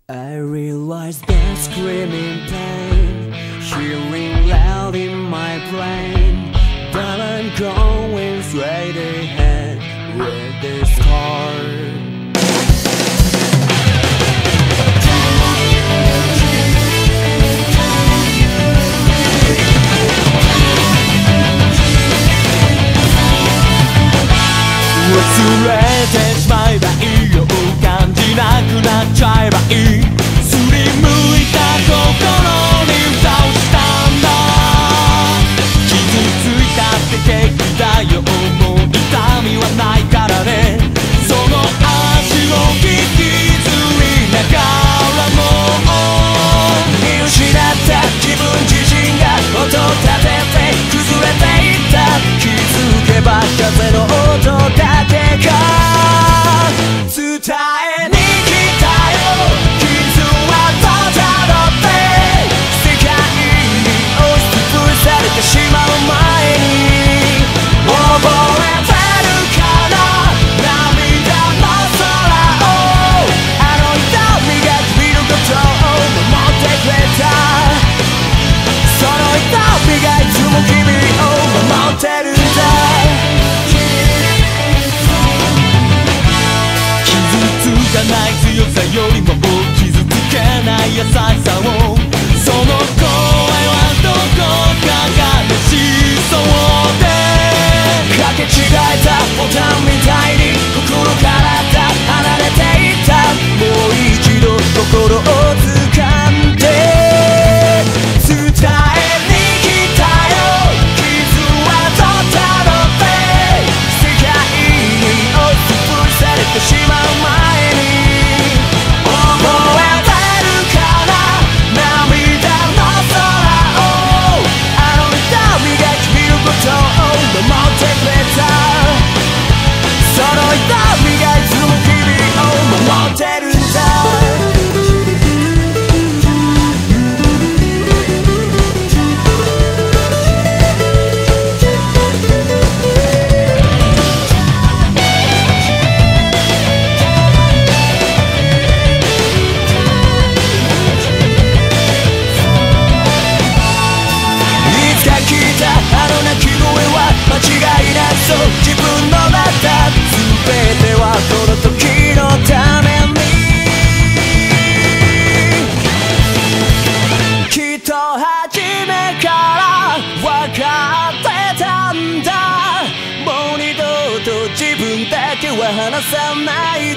I realize that screaming pain, hearing loud in my brain, but I'm going straight ahead with this heart.忘れてしまえばいいよ、感じなくなっちゃえばいい、すりむいた心に蓋をしたんだ。傷ついたって結果だよ、もう痛みはないからね。その足を引きずりながらも見失った自分自身が音立てて崩れていった。気づけば風の音だけが伝えに来たよ。傷はただって世界に押しつぶされてしまう前に覚えてるかな、涙の空を、あの痛みが君のことを守ってくれた。その痛みがいつも君を守ってるんだ。傷つかない強さよりも傷つけない優しさを、その声はどこかがしそうで、かけ違えたボタンみたいに心から離れていった。もう一度心を掴んで伝えに来たよ。傷は取ったのって世界に押しつぶされてしまう前に覚えてるかな、涙の空を、あの痛みが君のことを守ってくれた。その痛みがいつも君を守ってるんだ。あの鳴き声は間違いなそう、自分のまた全てはこの時のために、きっと初めから分かってたんだ。もう二度と自分だけは離さない